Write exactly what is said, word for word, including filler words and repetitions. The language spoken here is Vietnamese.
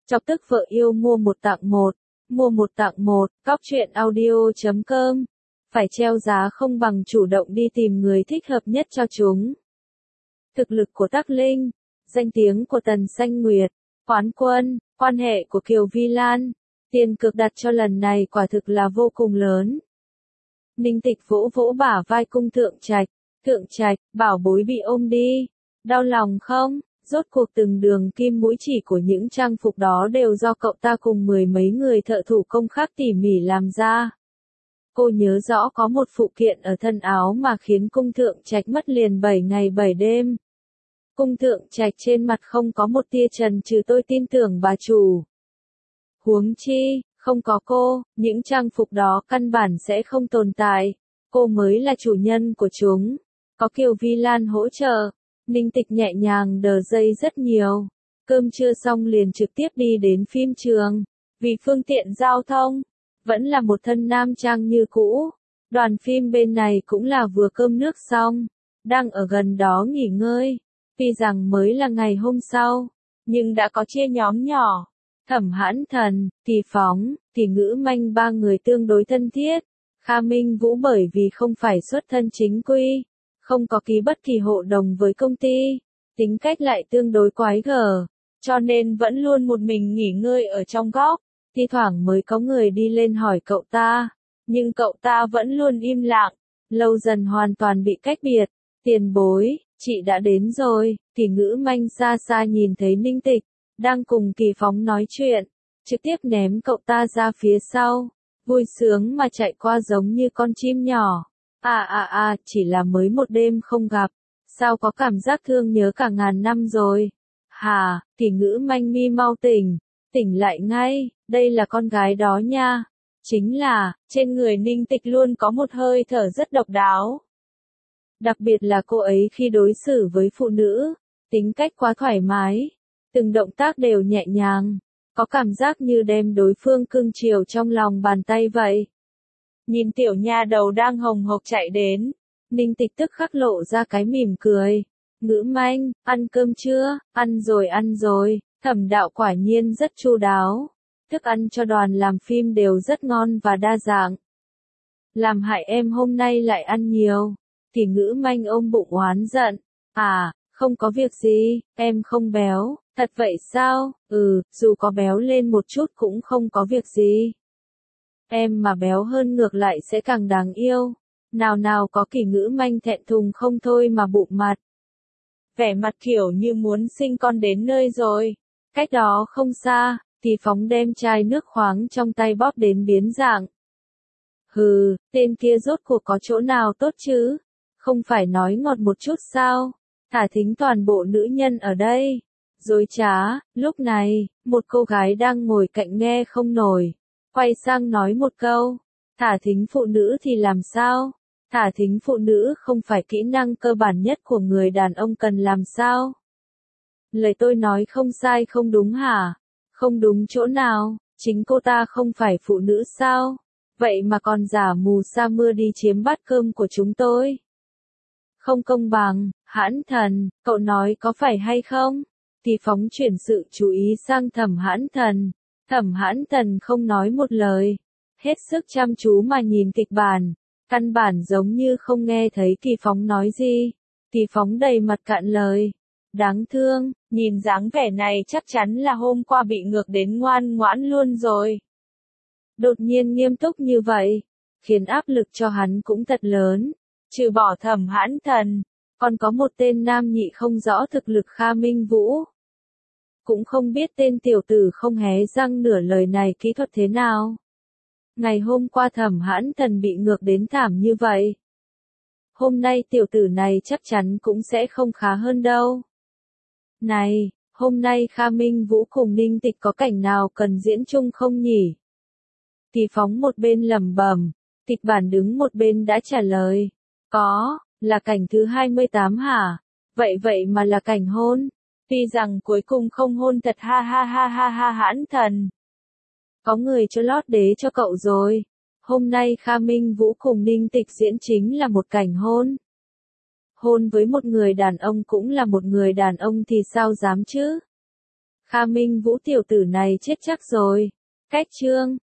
Chọc tức vợ yêu mua một tặng một, mua một tặng một, cóc truyện audio chấm com. Phải treo giá không bằng chủ động đi tìm người thích hợp nhất cho chúng. Thực lực của Tắc Linh, danh tiếng của Tần Xanh Nguyệt, Hoán Quân, quan hệ của Kiều Vi Lan, tiền cược đặt cho lần này quả thực là vô cùng lớn. Ninh Tịch vỗ vỗ bả vai Cung Thượng Trạch, Thượng Trạch, bảo bối bị ôm đi, đau lòng không? Rốt cuộc từng đường kim mũi chỉ của những trang phục đó đều do cậu ta cùng mười mấy người thợ thủ công khác tỉ mỉ làm ra. Cô nhớ rõ có một phụ kiện ở thân áo mà khiến Cung Thượng Trạch mất liền bảy ngày bảy đêm. Cung Thượng Trạch trên mặt không có một tia chần chừ, tôi tin tưởng bà chủ. Huống chi, không có cô, những trang phục đó căn bản sẽ không tồn tại. Cô mới là chủ nhân của chúng. Có Kiều Vi Lan hỗ trợ, Ninh Tịch nhẹ nhàng đờ dây rất nhiều. Cơm trưa xong liền trực tiếp đi đến phim trường. Vì phương tiện giao thông, vẫn là một thân nam trang như cũ. Đoàn phim bên này cũng là vừa cơm nước xong, đang ở gần đó nghỉ ngơi. Tuy rằng mới là ngày hôm sau, nhưng đã có chia nhóm nhỏ. Thẩm Hãn Thần, Kỳ Phóng, Kỳ Ngữ Manh ba người tương đối thân thiết. Kha Minh Vũ bởi vì không phải xuất thân chính quy, không có ký bất kỳ hộ đồng với công ty, tính cách lại tương đối quái gở, cho nên vẫn luôn một mình nghỉ ngơi ở trong góc. Thi thoảng mới có người đi lên hỏi cậu ta, nhưng cậu ta vẫn luôn im lặng, lâu dần hoàn toàn bị cách biệt. Tiền bối, chị đã đến rồi. Kỳ Ngữ Manh xa xa nhìn thấy Ninh Tịch đang cùng Kỳ Phóng nói chuyện, trực tiếp ném cậu ta ra phía sau, vui sướng mà chạy qua giống như con chim nhỏ. À à à, chỉ là mới một đêm không gặp, sao có cảm giác thương nhớ cả ngàn năm rồi. Hà, Kỳ Ngữ Manh mi mau tỉnh, tỉnh lại ngay, đây là con gái đó nha. Chính là, trên người Ninh Tịch luôn có một hơi thở rất độc đáo. Đặc biệt là cô ấy khi đối xử với phụ nữ, tính cách quá thoải mái, từng động tác đều nhẹ nhàng, có cảm giác như đem đối phương cưng chiều trong lòng bàn tay vậy. Nhìn tiểu nha đầu đang hồng hộc chạy đến, Ninh Tịch tức khắc lộ ra cái mỉm cười. Ngữ Manh, ăn cơm chưa? Ăn rồi ăn rồi, Thẩm đạo quả nhiên rất chu đáo. Thức ăn cho đoàn làm phim đều rất ngon và đa dạng. Làm hại em hôm nay lại ăn nhiều. Kỳ Ngữ Manh ôm bụng oán giận. À, không có việc gì, em không béo. Thật vậy sao? Ừ, dù có béo lên một chút cũng không có việc gì. Em mà béo hơn ngược lại sẽ càng đáng yêu. Nào nào có Kỳ Ngữ Manh thẹn thùng không thôi mà bụng mặt. Vẻ mặt kiểu như muốn sinh con đến nơi rồi. Cách đó không xa, Kỳ Phóng đem chai nước khoáng trong tay bóp đến biến dạng. Hừ, tên kia rốt cuộc có chỗ nào tốt chứ? Không phải nói ngọt một chút sao? Thả thính toàn bộ nữ nhân ở đây. Dối trá, lúc này, một cô gái đang ngồi cạnh nghe không nổi. Quay sang nói một câu. Thả thính phụ nữ thì làm sao? Thả thính phụ nữ không phải kỹ năng cơ bản nhất của người đàn ông cần làm sao? Lời tôi nói không sai không đúng hả? Không đúng chỗ nào? Chính cô ta không phải phụ nữ sao? Vậy mà còn giả mù sa mưa đi chiếm bát cơm của chúng tôi. Không công bằng. Hãn Thần, cậu nói có phải hay không? Kỳ Phóng chuyển sự chú ý sang Thẩm Hãn Thần. Thẩm Hãn Thần không nói một lời, hết sức chăm chú mà nhìn kịch bản, căn bản giống như không nghe thấy Kỳ Phóng nói gì. Kỳ Phóng đầy mặt cạn lời. Đáng thương, nhìn dáng vẻ này chắc chắn là hôm qua bị ngược đến ngoan ngoãn luôn rồi. Đột nhiên nghiêm túc như vậy, khiến áp lực cho hắn cũng thật lớn. Trừ bỏ Thẩm Hãn Thần, còn có một tên nam nhị không rõ thực lực Kha Minh Vũ. Cũng không biết tên tiểu tử không hé răng nửa lời này kỹ thuật thế nào. Ngày hôm qua Thẩm Hãn Thần bị ngược đến thảm như vậy. Hôm nay tiểu tử này chắc chắn cũng sẽ không khá hơn đâu. Này, hôm nay Kha Minh Vũ cùng Ninh Tịch có cảnh nào cần diễn chung không nhỉ? Kỳ Phóng một bên lẩm bẩm, kịch bản đứng một bên đã trả lời. Có, là cảnh thứ hai mươi tám hả? Vậy vậy mà là cảnh hôn. Tuy rằng cuối cùng không hôn thật ha ha ha ha ha Hãn Thần. Có người cho lót đế cho cậu rồi. Hôm nay Kha Minh Vũ cùng Ninh Tịch diễn chính là một cảnh hôn. Hôn với một người đàn ông cũng là một người đàn ông thì sao dám chứ? Kha Minh Vũ tiểu tử này chết chắc rồi. Cách chương